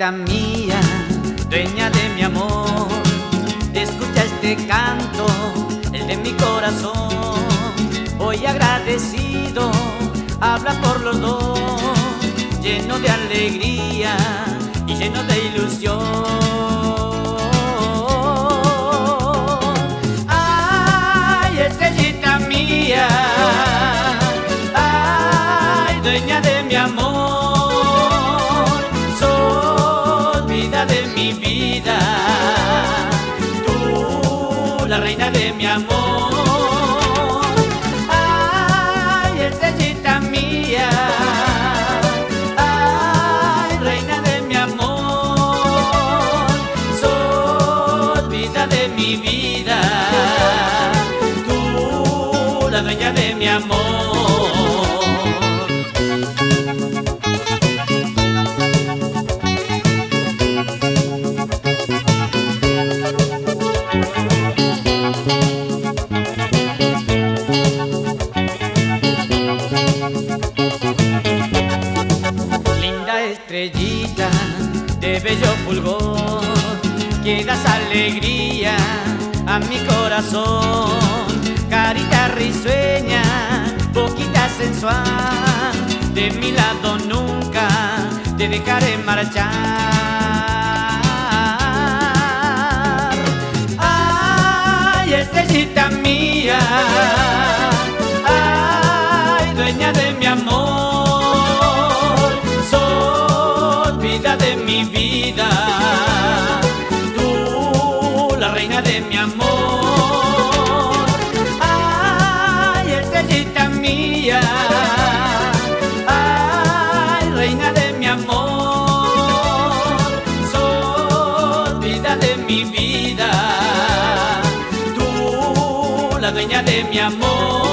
estrellita mía, dueña de mi amor, escucha este canto, el de mi corazón. Hoy agradecido, habla por los dos, lleno de alegría y lleno de ilusión. Ay, estrellita mía, ay, dueña de mi amor, sos vida de mi vida, tú la reina de mi amor. Ay, estrellita mía, ay, reina de mi amor, sos vida de mi vida, tú la dueña de mi amor. Estrellita de bello fulgor, que das alegría a mi corazón. Carita risueña, boquita sensual, de mi lado nunca te dejaré marchar. Ay, estrellita mía, ay, dueña de mi amor, de mi vida, tú la reina de mi amor. Ay, estrellita mía, ay, reina de mi amor, sos vida de mi vida, tú la dueña de mi amor.